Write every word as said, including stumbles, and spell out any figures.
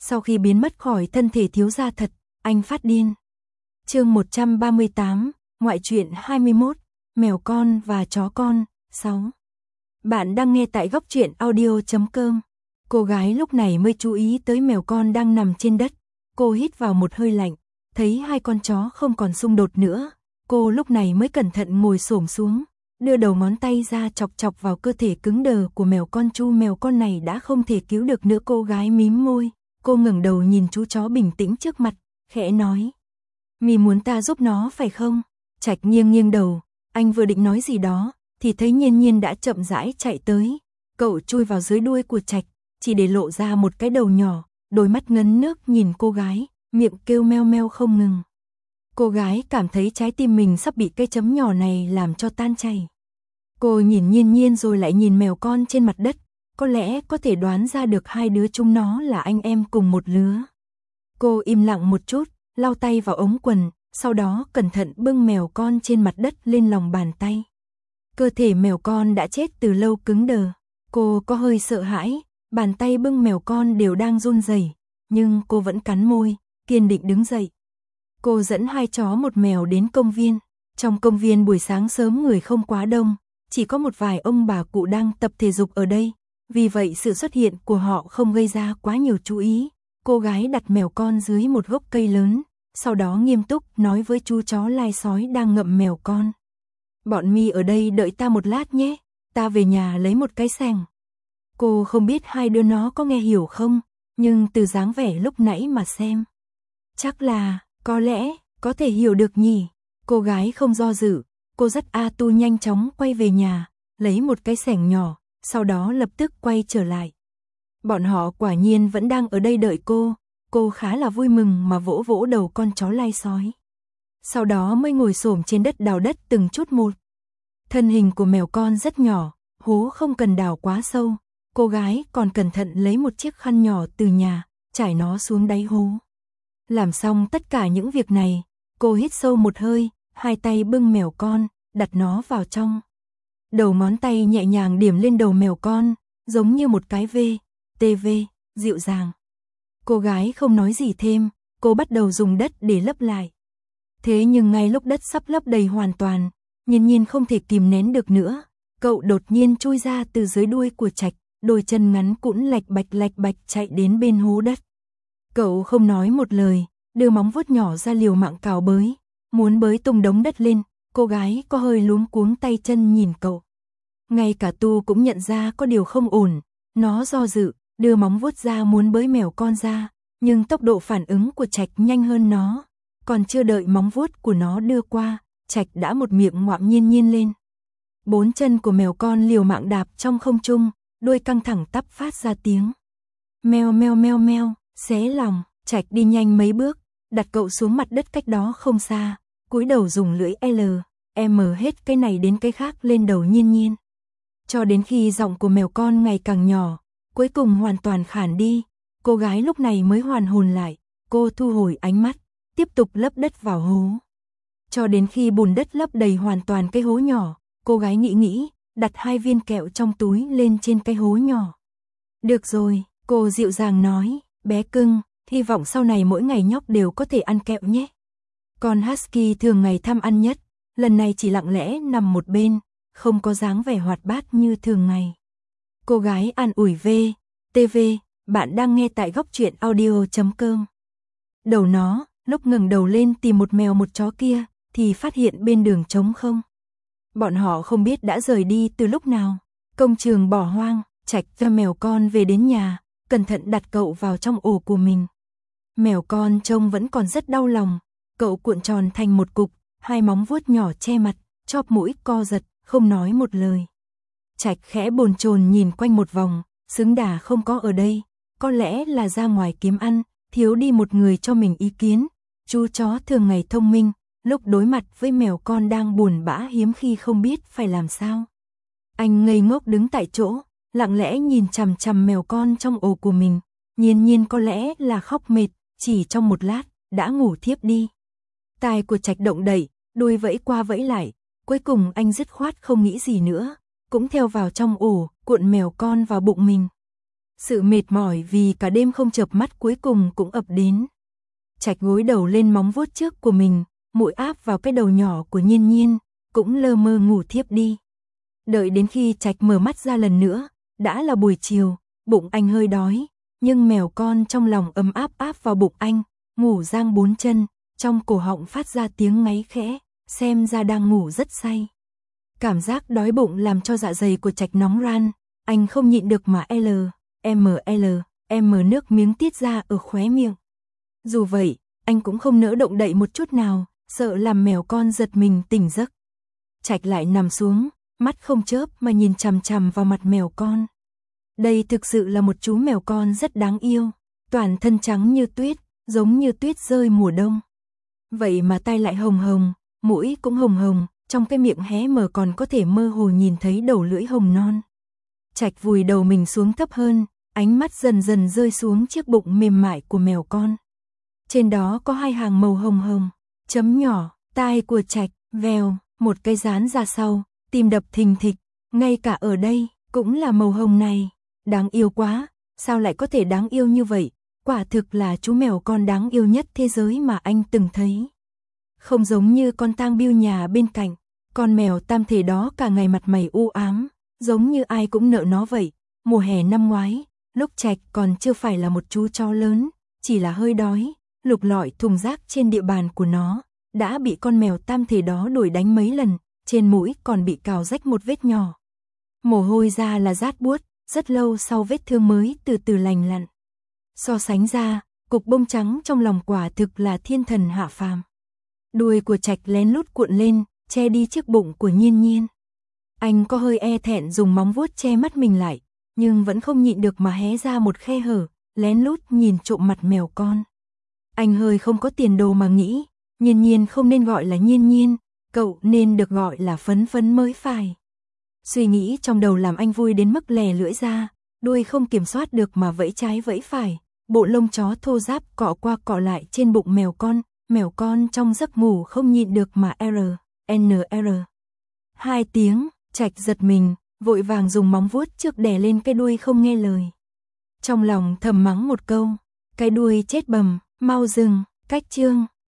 Sau khi biến mất khỏi thân thể thiếu gia thật, anh phát điên. Chương một trăm ba mươi tám, ngoại truyện hai mươi mốt, mèo con và chó con, sáu. Bạn đang nghe tại góc truyện audio chấm com. Cô gái lúc này mới chú ý tới mèo con đang nằm trên đất. Cô hít vào một hơi lạnh, thấy hai con chó không còn xung đột nữa. Cô lúc này mới cẩn thận ngồi xổm xuống, đưa đầu ngón tay ra chọc chọc vào cơ thể cứng đờ của mèo con. Chú mèo con này đã không thể cứu được nữa. Cô gái mím môi, cô ngẩng đầu nhìn chú chó bình tĩnh trước mặt, khẽ nói: "Mì muốn ta giúp nó phải không?" Trạch nghiêng nghiêng đầu, anh vừa định nói gì đó, thì thấy Nhiên Nhiên đã chậm rãi chạy tới. Cậu chui vào dưới đuôi của Trạch, chỉ để lộ ra một cái đầu nhỏ, đôi mắt ngấn nước nhìn cô gái, miệng kêu meo meo không ngừng. Cô gái cảm thấy trái tim mình sắp bị cái chấm nhỏ này làm cho tan chảy. Cô nhìn Nhiên Nhiên rồi lại nhìn mèo con trên mặt đất, có lẽ có thể đoán ra được hai đứa chúng nó là anh em cùng một lứa. Cô im lặng một chút, lau tay vào ống quần, sau đó cẩn thận bưng mèo con trên mặt đất lên lòng bàn tay. Cơ thể mèo con đã chết từ lâu cứng đờ. Cô có hơi sợ hãi, bàn tay bưng mèo con đều đang run rẩy, nhưng cô vẫn cắn môi, kiên định đứng dậy. Cô dẫn hai chó một mèo đến công viên. Trong công viên buổi sáng sớm người không quá đông, chỉ có một vài ông bà cụ đang tập thể dục ở đây, vì vậy sự xuất hiện của họ không gây ra quá nhiều chú ý. Cô gái đặt mèo con dưới một gốc cây lớn, sau đó nghiêm túc nói với chú chó lai sói đang ngậm mèo con: "Bọn mi ở đây đợi ta một lát nhé, ta về nhà lấy một cái xẻng." Cô không biết hai đứa nó có nghe hiểu không, nhưng từ dáng vẻ lúc nãy mà xem, chắc là, có lẽ, có thể hiểu được nhỉ. Cô gái không do dự, cô dắt A Tu nhanh chóng quay về nhà, lấy một cái xẻng nhỏ, sau đó lập tức quay trở lại. Bọn họ quả nhiên vẫn đang ở đây đợi cô, cô khá là vui mừng mà vỗ vỗ đầu con chó lai sói. Sau đó mới ngồi xổm trên đất đào đất từng chút một. Thân hình của mèo con rất nhỏ, hố không cần đào quá sâu. Cô gái còn cẩn thận lấy một chiếc khăn nhỏ từ nhà, trải nó xuống đáy hố. Làm xong tất cả những việc này, cô hít sâu một hơi, hai tay bưng mèo con, đặt nó vào trong. Đầu ngón tay nhẹ nhàng điểm lên đầu mèo con, giống như một cái V, T V, dịu dàng. Cô gái không nói gì thêm, cô bắt đầu dùng đất để lấp lại. Thế nhưng ngay lúc đất sắp lấp đầy hoàn toàn, Nhiên Nhiên không thể kìm nén được nữa. Cậu đột nhiên chui ra từ dưới đuôi của Trạch, đôi chân ngắn cũn lạch bạch lạch bạch chạy đến bên hố đất. Cậu không nói một lời, đưa móng vuốt nhỏ ra liều mạng cào bới, muốn bới tung đống đất lên. Cô gái có hơi luống cuống tay chân nhìn cậu. Ngay cả Tu cũng nhận ra có điều không ổn, nó do dự, đưa móng vuốt ra muốn bới mèo con ra, nhưng tốc độ phản ứng của Trạch nhanh hơn nó. Còn chưa đợi móng vuốt của nó đưa qua, Trạch đã một miệng ngoạm Nhiên Nhiên lên. Bốn chân của mèo con liều mạng đạp trong không trung, đuôi căng thẳng tắp phát ra tiếng meo meo meo meo, xé lòng. Trạch đi nhanh mấy bước, đặt cậu xuống mặt đất cách đó không xa, cúi đầu dùng lưỡi L, M hết cái này đến cái khác lên đầu Nhiên Nhiên. Cho đến khi giọng của mèo con ngày càng nhỏ, cuối cùng hoàn toàn khản đi, cô gái lúc này mới hoàn hồn lại. Cô thu hồi ánh mắt, tiếp tục lấp đất vào hố. Cho đến khi bùn đất lấp đầy hoàn toàn cái hố nhỏ, cô gái nghĩ nghĩ, đặt hai viên kẹo trong túi lên trên cái hố nhỏ. "Được rồi," cô dịu dàng nói, "bé cưng, hy vọng sau này mỗi ngày nhóc đều có thể ăn kẹo nhé." Con Husky thường ngày tham ăn nhất, lần này chỉ lặng lẽ nằm một bên, không có dáng vẻ hoạt bát như thường ngày. Cô gái an ủi V, T V, bạn đang nghe tại góc truyện audio chấm com. Đầu nó, lúc ngẩng đầu lên tìm một mèo một chó kia, thì phát hiện bên đường trống không. Bọn họ không biết đã rời đi từ lúc nào. Công trường bỏ hoang, Trạch cho mèo con về đến nhà, cẩn thận đặt cậu vào trong ổ của mình. Mèo con trông vẫn còn rất đau lòng, cậu cuộn tròn thành một cục, hai móng vuốt nhỏ che mặt, chóp mũi co giật, không nói một lời. Trạch khẽ bồn chồn nhìn quanh một vòng, xứng đà không có ở đây, có lẽ là ra ngoài kiếm ăn, thiếu đi một người cho mình ý kiến. Chú chó thường ngày thông minh, lúc đối mặt với mèo con đang buồn bã hiếm khi không biết phải làm sao. Anh ngây ngốc đứng tại chỗ, lặng lẽ nhìn chằm chằm mèo con trong ổ của mình. Nhiên Nhiên có lẽ là khóc mệt, chỉ trong một lát, đã ngủ thiếp đi. Tai của Trạch động đậy, đuôi vẫy qua vẫy lại, cuối cùng anh dứt khoát không nghĩ gì nữa, cũng theo vào trong ổ, cuộn mèo con vào bụng mình. Sự mệt mỏi vì cả đêm không chợp mắt cuối cùng cũng ập đến. Trạch gối đầu lên móng vuốt trước của mình, mũi áp vào cái đầu nhỏ của Nhiên Nhiên, cũng lơ mơ ngủ thiếp đi. Đợi đến khi Trạch mở mắt ra lần nữa, đã là buổi chiều, bụng anh hơi đói, nhưng mèo con trong lòng ấm áp áp vào bụng anh, ngủ giang bốn chân, trong cổ họng phát ra tiếng ngáy khẽ, xem ra đang ngủ rất say. Cảm giác đói bụng làm cho dạ dày của Trạch nóng ran, anh không nhịn được mà L, M L, M nước miếng tiết ra ở khóe miệng. Dù vậy, anh cũng không nỡ động đậy một chút nào, sợ làm mèo con giật mình tỉnh giấc. Trạch lại nằm xuống, mắt không chớp mà nhìn chằm chằm vào mặt mèo con. Đây thực sự là một chú mèo con rất đáng yêu, toàn thân trắng như tuyết, giống như tuyết rơi mùa đông. Vậy mà tai lại hồng hồng, mũi cũng hồng hồng, trong cái miệng hé mở còn có thể mơ hồ nhìn thấy đầu lưỡi hồng non. Trạch vùi đầu mình xuống thấp hơn, ánh mắt dần dần rơi xuống chiếc bụng mềm mại của mèo con. Trên đó có hai hàng màu hồng hồng, chấm nhỏ, tai của Trạch, vèo, một cây dán ra sau, tim đập thình thịch, ngay cả ở đây, cũng là màu hồng này. Đáng yêu quá, sao lại có thể đáng yêu như vậy, quả thực là chú mèo con đáng yêu nhất thế giới mà anh từng thấy. Không giống như con tang biêu nhà bên cạnh, con mèo tam thể đó cả ngày mặt mày u ám, giống như ai cũng nợ nó vậy. Mùa hè năm ngoái, lúc Trạch còn chưa phải là một chú chó lớn, chỉ là hơi đói, lục lọi thùng rác trên địa bàn của nó, đã bị con mèo tam thể đó đuổi đánh mấy lần, trên mũi còn bị cào rách một vết nhỏ. Mồ hôi ra là rát buốt, rất lâu sau vết thương mới từ từ lành lặn. So sánh ra, cục bông trắng trong lòng quả thực là thiên thần hạ phàm. Đuôi của Trạch lén lút cuộn lên, che đi chiếc bụng của Nhiên Nhiên. Anh có hơi e thẹn dùng móng vuốt che mắt mình lại, nhưng vẫn không nhịn được mà hé ra một khe hở, lén lút nhìn trộm mặt mèo con. Anh hơi không có tiền đồ mà nghĩ, Nhiên Nhiên không nên gọi là Nhiên Nhiên, cậu nên được gọi là Phấn Phấn mới phải. Suy nghĩ trong đầu làm anh vui đến mức lè lưỡi ra, đuôi không kiểm soát được mà vẫy trái vẫy phải, bộ lông chó thô ráp cọ qua cọ lại trên bụng mèo con, mèo con trong giấc ngủ không nhịn được mà R, N R. Hai tiếng, Trạch giật mình, vội vàng dùng móng vuốt trước đè lên cái đuôi không nghe lời. Trong lòng thầm mắng một câu, cái đuôi chết bầm, mau dừng, cách chương.